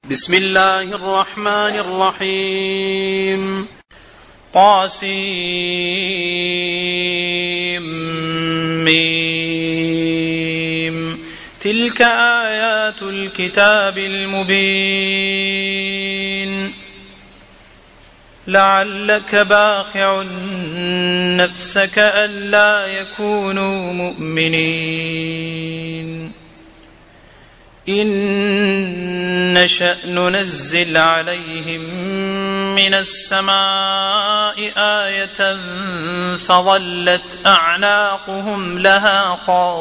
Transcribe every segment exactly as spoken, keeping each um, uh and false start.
بسم الله الرحمن الرحيم. طاسيم. تلك آيات الكتاب المبين. لعلك باخع نفسك ألا يكونوا مؤمنين إن نشأ ننزل عليهم من السماء آية فظلت أعناقهم لها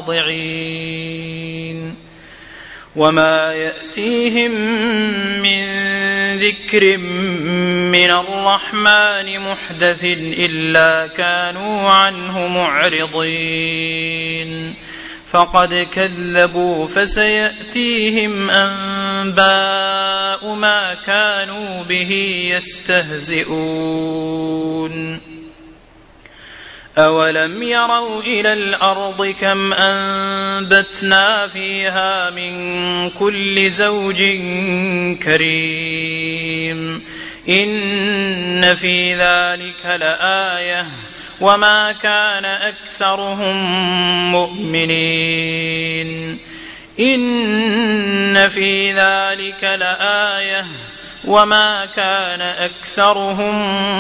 خاضعين وما يأتيهم من ذكر من الرحمن محدث إلا كانوا عنه معرضين فقد كذبوا فسيأتيهم أنباء ما كانوا به يستهزئون أولم يروا إلى الأرض كم أنبتنا فيها من كل زوج كريم إن في ذلك لآية وما كان أكثرهم مؤمنين إن في ذلك لآية وما كان أكثرهم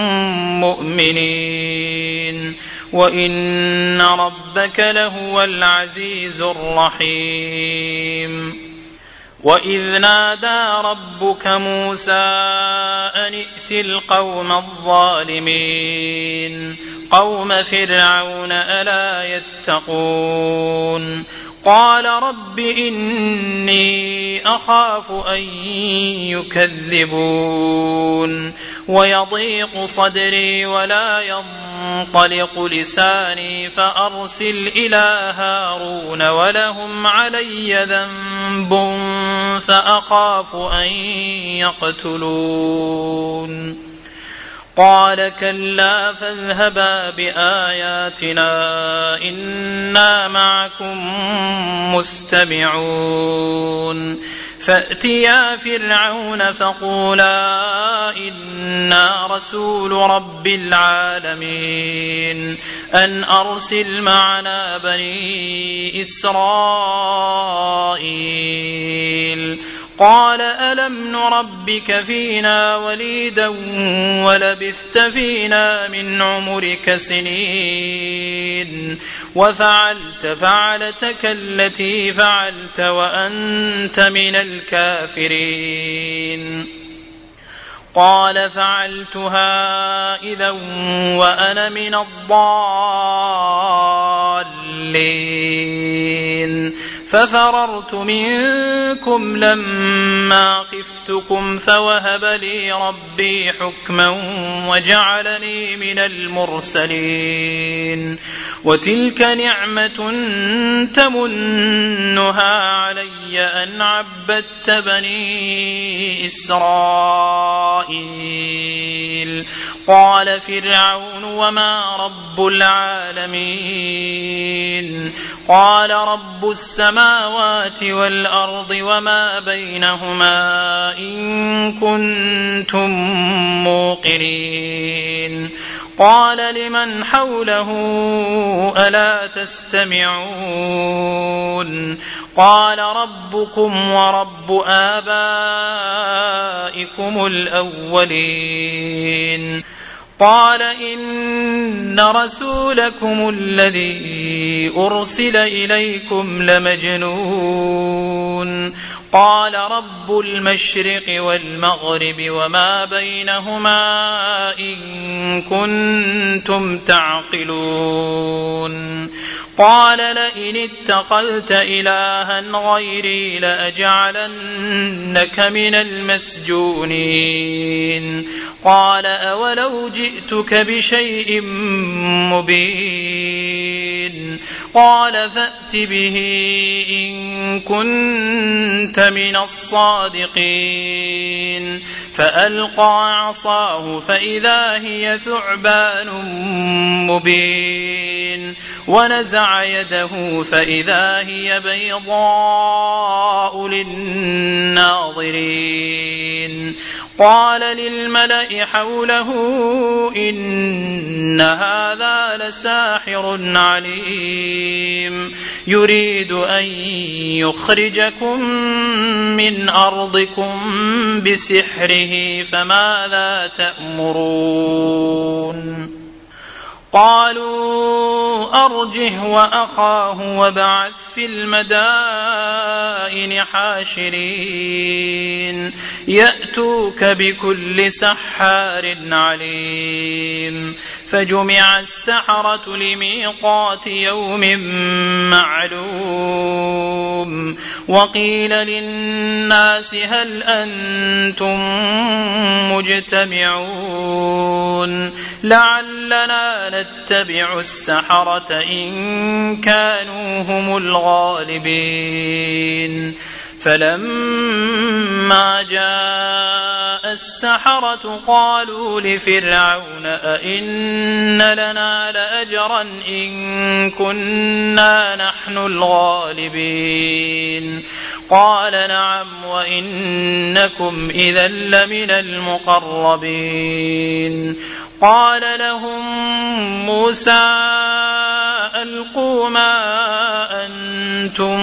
مؤمنين وإن ربك لهو العزيز الرحيم. وإذ نادى ربك موسى أن ائت القوم الظالمين قوم فرعون ألا يتقون قال رب إني أخاف أن يكذبون ويضيق صدري ولا ينطلق لساني فأرسل إلى هارون ولهم علي ذنب فأخاف أن يقتلون قال كلا فاذهبا بآياتنا إنا معكم مستمعون فأتيا فرعون فقولا إنا رسول رب العالمين أن أرسل معنا بني إسرائيل قال ألم نربك فينا وليدا ولبثت فينا من عمرك سنين وفعلت فعلتك التي فعلت وأنت من الكافرين قال فعلتها إذا وأنا من الضالين ففررت منكم لما خفتكم فوهب لي ربي حكما وجعلني من المرسلين وتلك نعمة تمنها علي أن عبدت بني إسرائيل قال فرعون وما رب العالمين قال رب السماوات والأرض وما بينهما إن كنتم موقنين قال لمن حوله ألا تستمعون قال ربكم ورب آبائكم الأولين قال إن رسولكم الذي أرسل إليكم لمجنون قال رب المشرق والمغرب وما بينهما إن كنتم تعقلون قال لئن اتخذت إلها غيري لأجعلنك من المسجونين قال أولو جئتك بشيء مبين قال فأت به إن كنت من الصادقين فألقى عصاه فإذا هي ثعبان مبين ونزع يده فإذا هي بيضاء للناظرين قال للملأ حوله إن هذا لساحر عليم يريد أن يخرجكم من أرضكم بسحره فماذا تأمرون قالوا أرجه وأخاه وابعث في المدائن حاشرين يأتوك بكل سحار عليم فجمع السحرة لميقات يوم معلوم وقيل للناس هل أنتم مجتمعون لعلنا نتبع السحرة إن كانوا هم الغالبين فلما جاء السحرة قالوا لفرعون أئن لنا لأجرا إن كنا نحن الغالبين قال نعم وإنكم إذا لمن المقربين قال لهم موسى ألقوا ما أنتم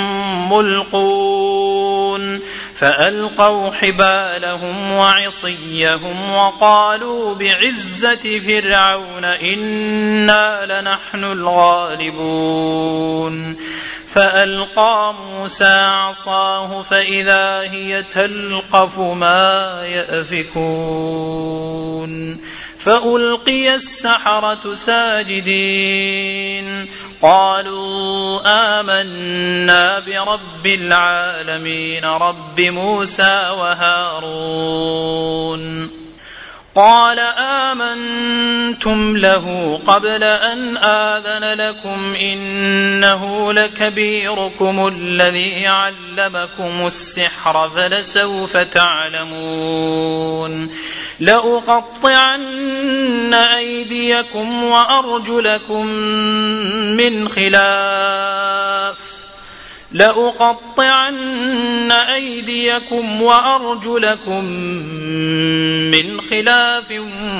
ملقون فألقوا حبالهم وعصيهم وقالوا بعزة فرعون إنا لنحن الغالبون فألقى موسى عصاه فإذا هي تلقف ما يأفكون فألقي السحرة ساجدين قالوا آمنا برب العالمين رب موسى وهارون قال آمنتم له قبل أن آذن لكم إنه لكبيركم الذي علمكم السحر فلسوف تعلمون لأقطعن أيديكم وأرجلكم من خلاف لأقطعن أيديكم وأرجلكم من خلاف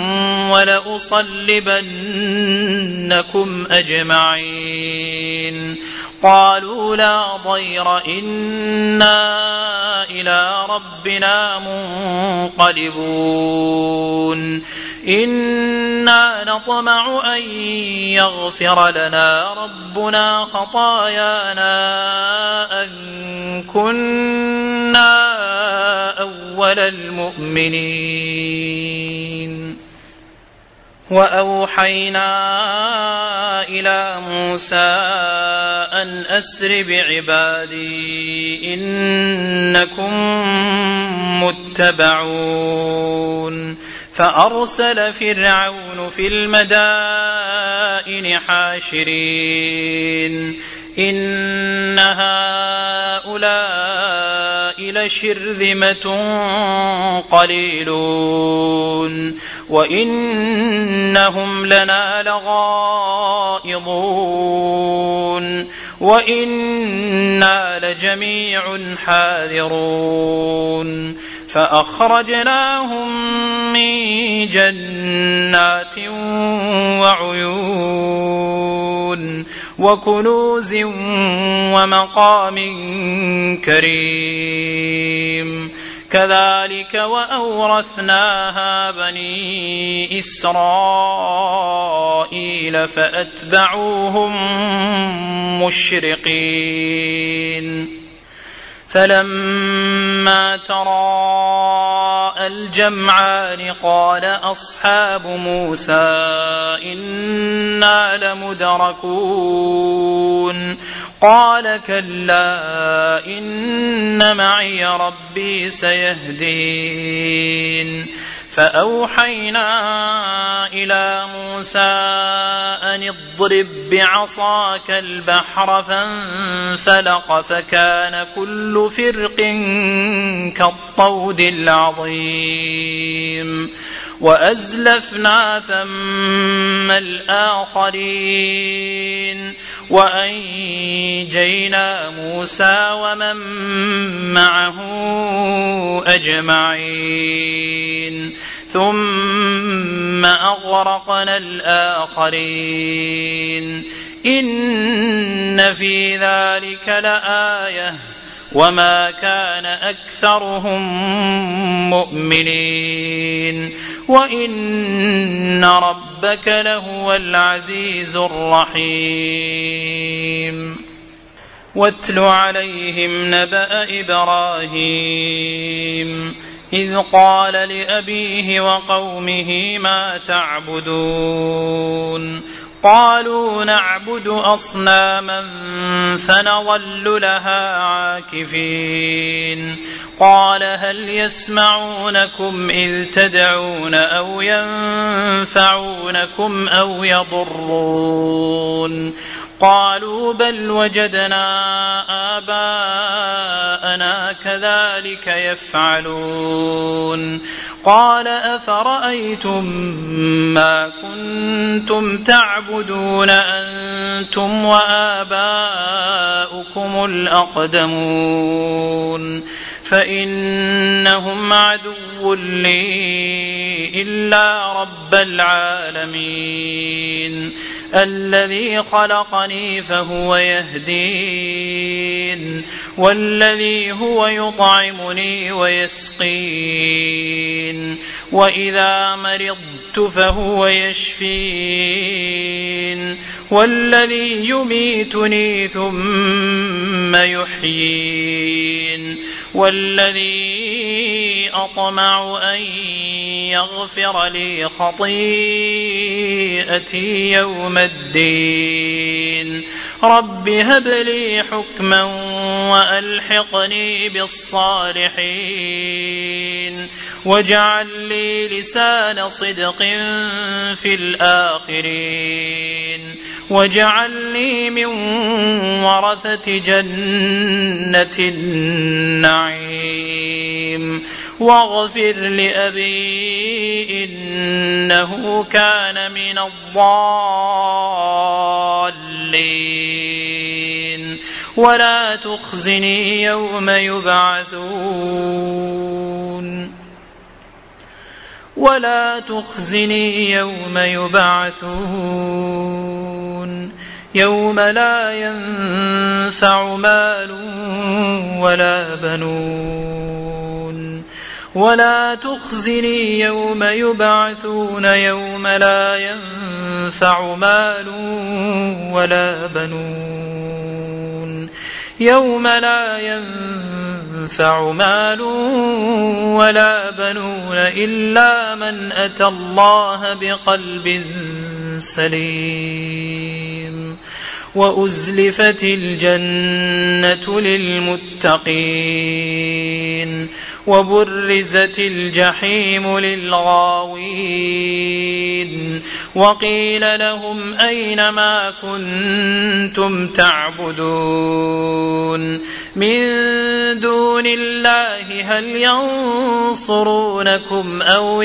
ولأصلبنكم أجمعين قالوا لا ضير إنا إلى ربنا منقلبون إنا نطمع أن يغفر لنا ربنا خطايانا أن كنا أول المؤمنين وأوحينا إلى موسى أن أسر بعبادي إنكم متبعون فأرسل فرعون في المدائن حاشرين إن هؤلاء لشرذمة قليلون وإنهم لنا لغائظون وإنا لجميع حاذرون فأخرجناهم من جنات وعيون وكنوز ومقام كريم كذلك وأورثناها بني إسرائيل فأتبعوهم مشرقين فلما تراءى الجمعان قال أصحاب موسى إنا لمدركون قال كلا إن معي ربي سيهدين فأوحينا إلى موسى أن اضرب بعصاك البحر فانفلق فكان كل فرق كالطود العظيم وأزلفنا ثم الآخرين وأنجينا موسى ومن معه أجمعين ثم أغرقنا الآخرين إن في ذلك لآية وما كان أكثرهم مؤمنين وإن ربك لهو العزيز الرحيم واتل عليهم نبأ إبراهيم إذ قال لأبيه وقومه ما تعبدون قالوا نعبد أصناما فنظل لها عاكفين قال هل يسمعونكم إذ تدعون أو ينفعونكم أو يضرون قالوا بل وجدنا آباءنا كذلك يفعلون قال أفرأيتم ما كنتم تعبدون أنتم وآباؤكم الأقدمون فإنهم عدو لي إلا رب العالمين الذي خلقني فهو يهدين والذي هو يطعمني ويسقين وإذا مرضت فهو يشفين والذي يميتني ثم يحيين والذي أطمع أن يغفر لي خطيئتي يوم الدين رب هب لي حكما وألحقني بالصالحين واجعل لي لسان صدق في الآخرين واجعلني من ورثة جنة النعيم واغفر لأبي إنه كان من الضالين ولا تخزني يوم يبعثون ولا تخزني يوم يبعثون يوم لا ينفع مال ولا بنون ولا تخزني يوم يبعثون يوم لا ينفع مال ولا بنون يوم لا ينفع مال ولا بنون إلا من أتى الله بقلب سليم وأزلفت الجنة للمتقين وبرزت الجحيم للغاوين وقيل لهم أين ما كنتم تعبدون من دون الله هل ينصرونكم أو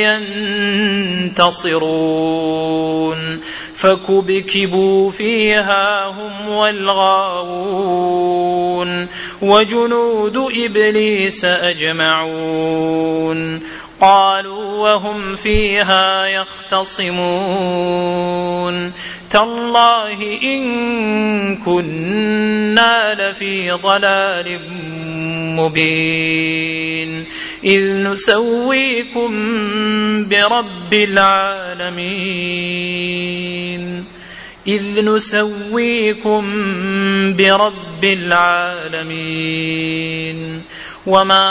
ينتصرون فكبكبوا فيها هم والغاوون وجنود إبليس أجمعون قالوا وهم فيها يختصمون تالله إن كنا لفي ضلال مبين إذ نسويكم برب العالمين إذ نسويكم برب العالمين وما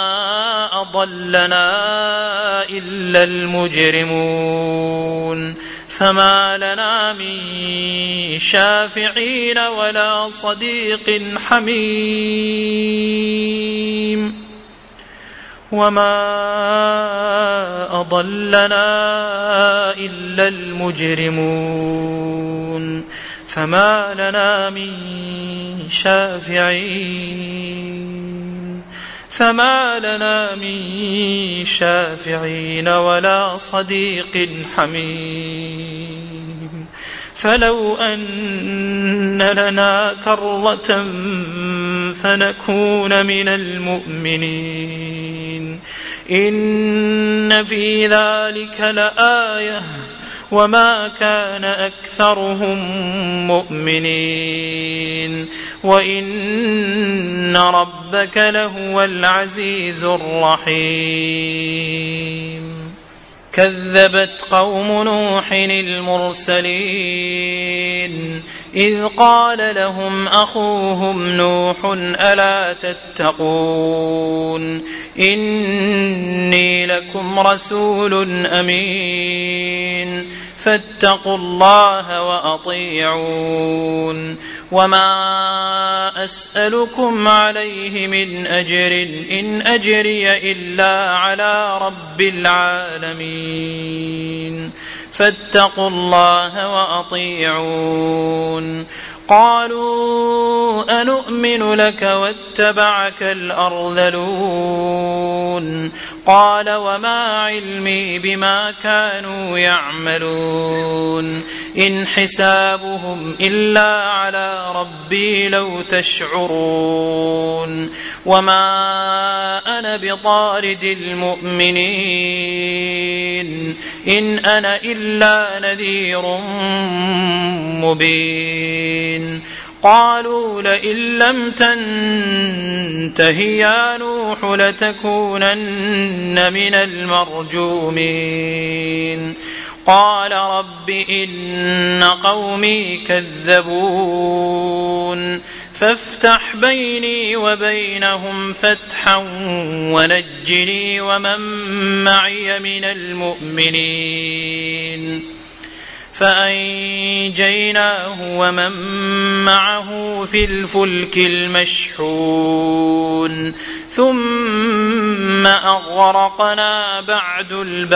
أضلنا إلا المجرمون فما لنا من شافعين ولا صديق حميم وما أضلنا إلا المجرمون فما لنا من شافعين فما لنا من شافعين ولا صديق حميم فلو أن لنا كرة فنكون من المؤمنين إن في ذلك لآية وما كان أكثرهم مؤمنين وإن ربك لهو العزيز الرحيم كذبت قوم نوح المرسلين إذ قال لهم أخوهم نوح ألا تتقون إني لكم رسول أمين فاتقوا الله وأطيعون وما أسألكم عليه من أجر إن أجري إلا على رب العالمين فاتقوا الله وأطيعون قالوا أنؤمن لك واتبعك الأرذلون قال وما علمي بما كانوا يعملون إن حسابهم إلا على ربي لو تشعرون وما أنا بطارد المؤمنين إن أنا إلا نذير مبين قالوا لئن لم تنته يا نوح لتكونن من المرجومين قال رب إن قومي كذبون فافتح بيني وبينهم فتحا ونجني ومن معي من المؤمنين فأنجيناه ومن معه في الفلك المشحون ثم أغرقنا بعد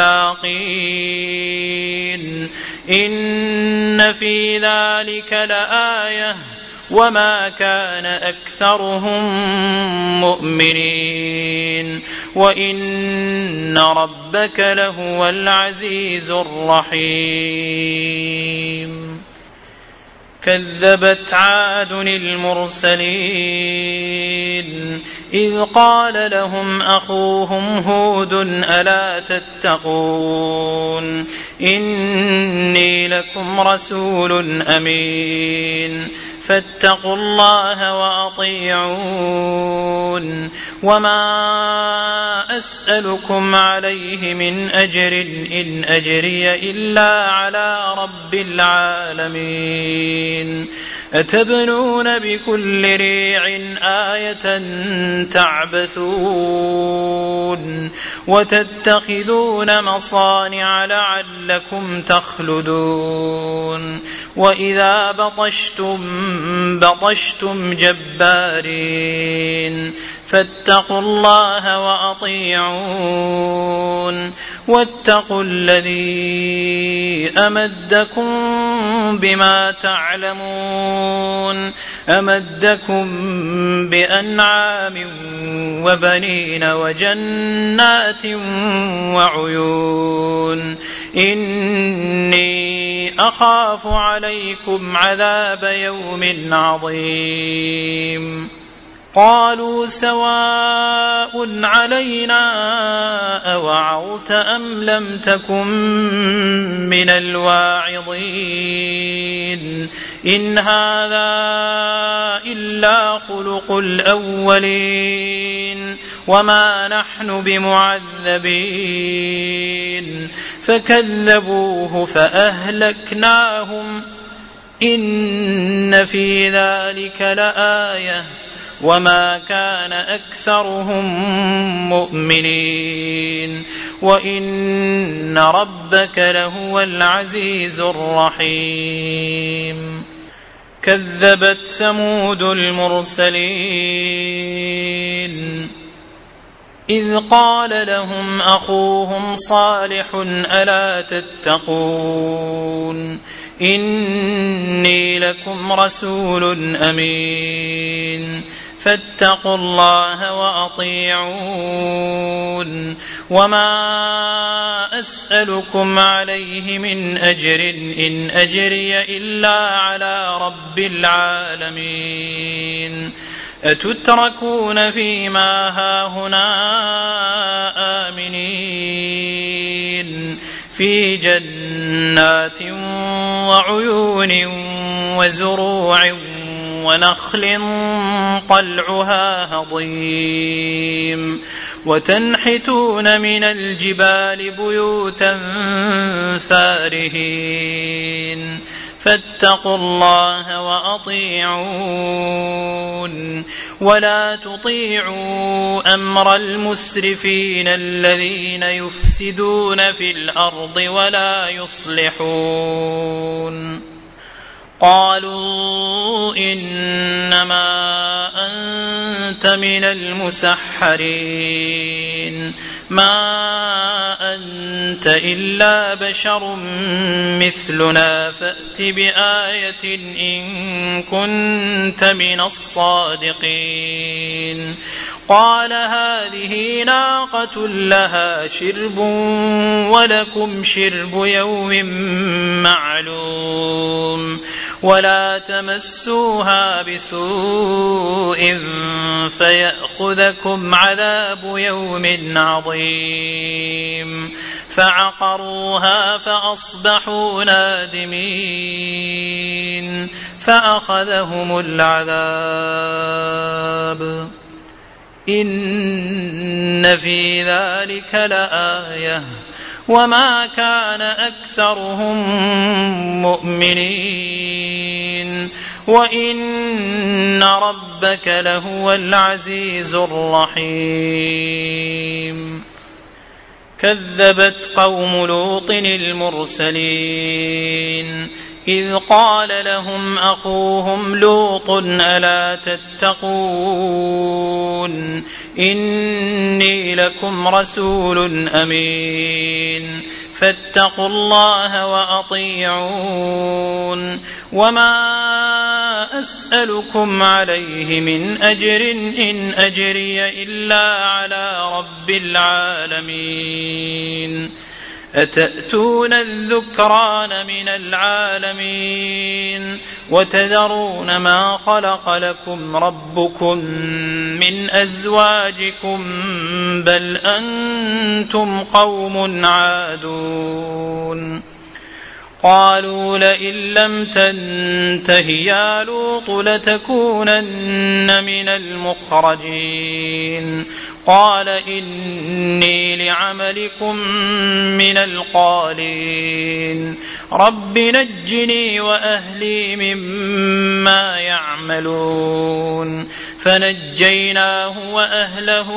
الباقين إن في ذلك لآية وما كان أكثرهم مؤمنين وإن ربك لهو العزيز الرحيم كذبت عاد المرسلين إذ قال لهم أخوهم هود ألا تتقون إني لكم رسول أمين فاتقوا الله وأطيعون وما أسألكم عليه من أجر إن أجري إلا على رب العالمين أتبنون بكل ريع آية تعبثون وتتخذون مصانع لعلكم تخلدون وإذا بطشتم بطشتم جبارين فاتقوا الله وأطيعون واتقوا الذي أمدكم بما تعلمون أمدكم بأنعام وبنين وجنات وعيون إني أخاف عليكم عذاب يوم عظيم قالوا سواء علينا أوعظت أم لم تكن من الواعظين إن هذا إلا خلق الأولين وما نحن بمعذبين فكذبوه فأهلكناهم إن في ذلك لآية وما كان أكثرهم مؤمنين وإن ربك لهو العزيز الرحيم كذبت ثمود المرسلين إذ قال لهم أخوهم صالح ألا تتقون إني لكم رسول أمين فاتقوا الله وأطيعون وما أسألكم عليه من أجر إن أجري إلا على رب العالمين أتتركون فيما هاهنا آمنين في جنات وعيون وزروع ونخل طلعها هضيم وتنحتون من الجبال بيوتا فارهين فاتقوا الله وأطيعون ولا تطيعوا أمر المسرفين الذين يفسدون في الأرض ولا يصلحون قالوا إنما أنت من المسحرين ما أنت إلا بشر مثلنا فأت بآية إن كنت من الصادقين قال هذه ناقة لها شرب ولكم شرب يوم معلوم ولا تمسوها بسوء فيأخذكم عذاب يوم عظيم فعقروها فأصبحوا نادمين فأخذهم العذاب إن في ذلك لآية وما كان أكثرهم مؤمنين وإن ربك لهو العزيز الرحيم كذبت قوم لوط المرسلين إذ قال لهم أخوهم لوط ألا تتقون إني لكم رسول أمين فاتقوا الله وأطيعون وما أسألكم عليه من أجر إن أجري إلا على رب العالمين أتأتون الذكران من العالمين وتذرون ما خلق لكم ربكم من أزواجكم بل أنتم قوم عادون قالوا لئن لم تنته يا لوط لتكونن من المخرجين قال إني لعملكم من القالين رب نجني وأهلي مما يعملون فنجيناه وأهله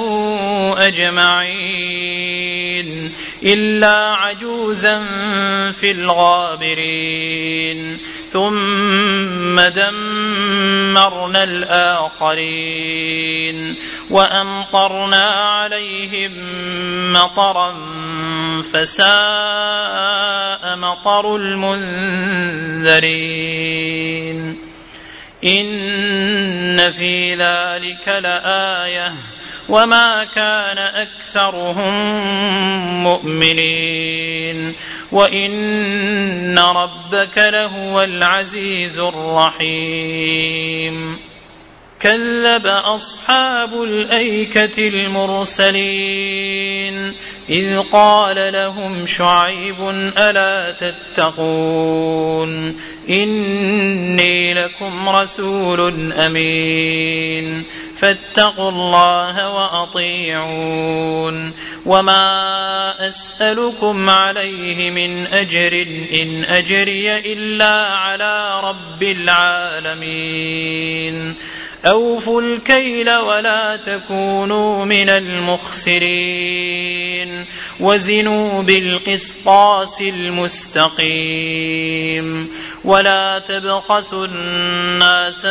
أجمعين إلا عجوزا في الغابرين ثم دمرنا الآخرين وأمطرنا عليهم مطرا فساء مطر المنذرين إن في ذلك لآية وما كان أكثرهم مؤمنين وإن ربك لهو العزيز الرحيم كذب أصحاب الأيكة المرسلين إذ قال لهم شعيب ألا تتقون إني لكم رسول أمين فاتقوا الله وأطيعون وما أسألكم عليه من أجر إن أجري إلا على رب العالمين أوفوا الكيل ولا تكونوا من المخسرين وزنوا بالقسطاس المستقيم ولا تبخسوا الناس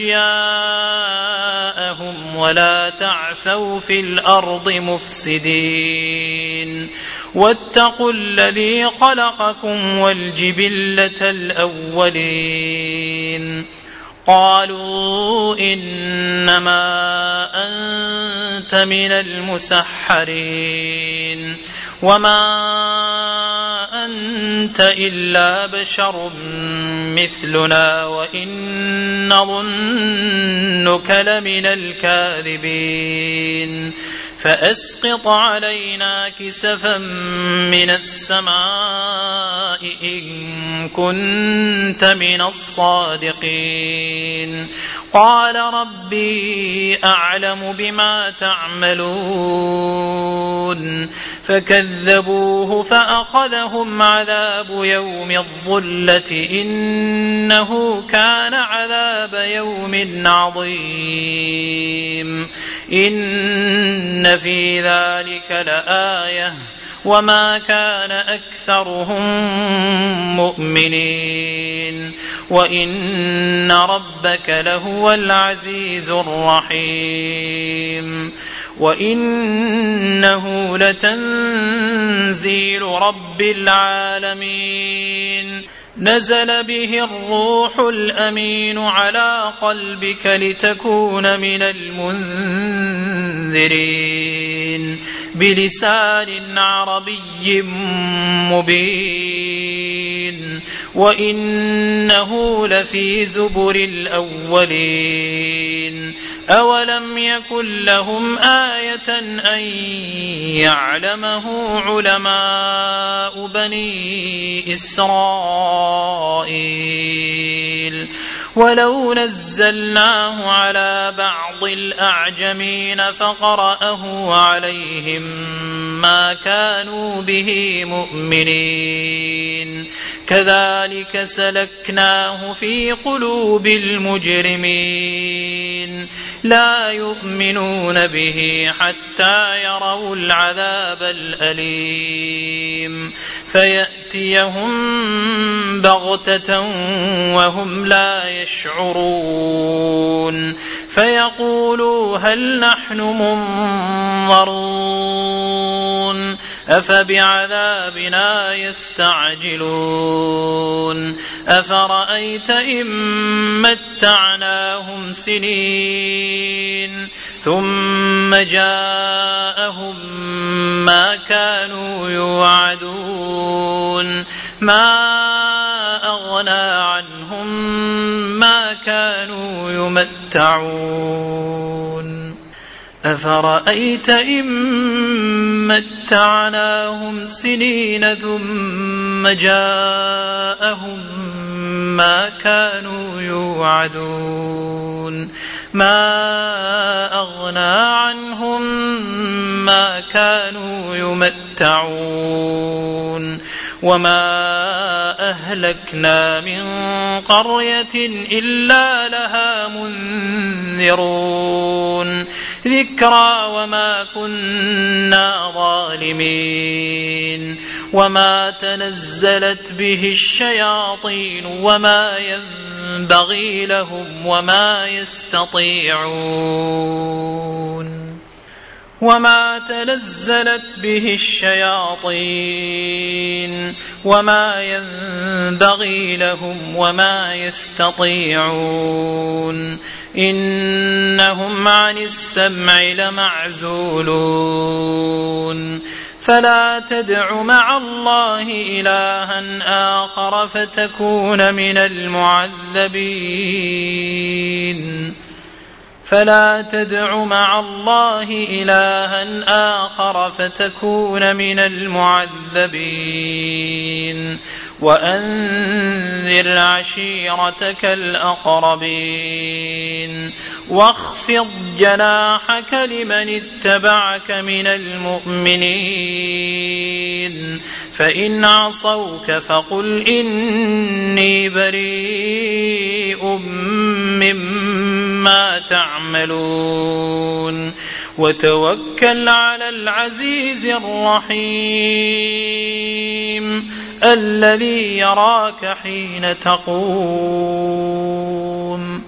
أشياءهم ولا تعثوا في الأرض مفسدين واتقوا الذي خلقكم والجبلة الأولين قالوا إنما أنت من المسحرين وما أنت إلا بشر مثلنا وإن نظنك لمن الكاذبين فأسقط علينا كسفا من السماء إن كنت من الصادقين قال ربي أعلم بما تعملون فكذبوه فأخذهم عذاب يوم الظلة إنه كان عذاب يوم عظيم إن في ذلك لآية وما كان أكثرهم مؤمنين وإن ربك لهو العزيز الرحيم وإنه لتنزيل رب العالمين نزل به الروح الأمين على قلبك لتكون من المنذرين بلسان عربي مبين وإنه لفي زبر الأولين أولم يكن لهم آية أن يعلمه علماء بني إسرائيل ولو نزلناه على بعض الأعجمين فقرأه عليهم ما كانوا به مؤمنين كذلك سلكناه في قلوب المجرمين لا يؤمنون به حتى يروا العذاب الأليم فيأتيهم بغتة وهم لا يشعرون فيقولوا هل نحن منظرون أفبعذابنا يستعجلون أفرأيت إن متعناهم سنين ثم جاءهم ما كانوا يوعدون ما أغنى عنهم ما كانوا يمتعون أفرأيت إن متعناهم سنين ثم جاءهم ما كانوا يوعدون ما أغنى عنهم ما كانوا يمتعون وما أهلكنا من قرية إلا لها منذرون ذكرى وما كنا ظالمين وما تنزلت به الشياطين وما ينبغي لهم وما يستطيعون وما تنزلت به الشياطين وما ينبغي لهم وما يستطيعون إنهم عن السمع لمعزولون فلا تدع مع الله إلها آخر فتكون من المعذبين فلا تدع مع الله إلها آخر فتكون من المعذبين وأنذر عشيرتك الأقربين واخفض جناحك لمن اتبعك من المؤمنين فإن عصوك فقل إني بريء مما تعملون وتوكل على العزيز الرحيم الذي يراك حين تقوم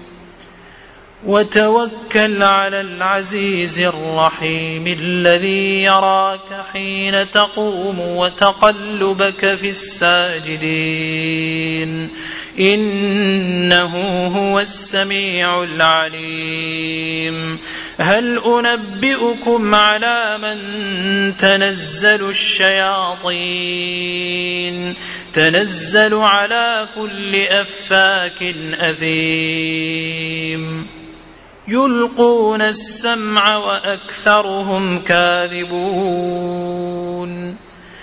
وتوكل على العزيز الرحيم الذي يراك حين تقوم وتقلبك في الساجدين إنه هو السميع العليم هل أنبئكم على من تنزل الشياطين تنزل على كل أفاك أثيم يلقون السمع وأكثرهم كاذبون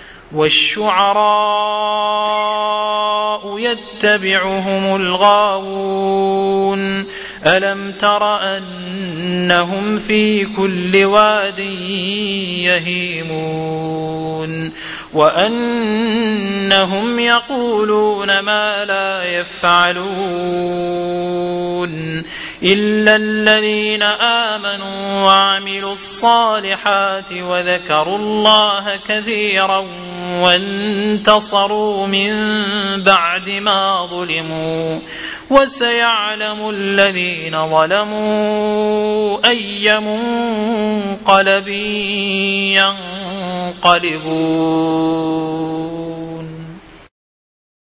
والشعراء يتبعهم الغاوون ألم تر أنهم في كل واد يهيمون وأنهم يقولون ما لا يفعلون إلا الذين آمنوا وعملوا الصالحات وذكروا الله كثيرا وانتصروا من بعد ما ظلموا وسيعلم الذين ظلموا أي منقلب ينقلبون.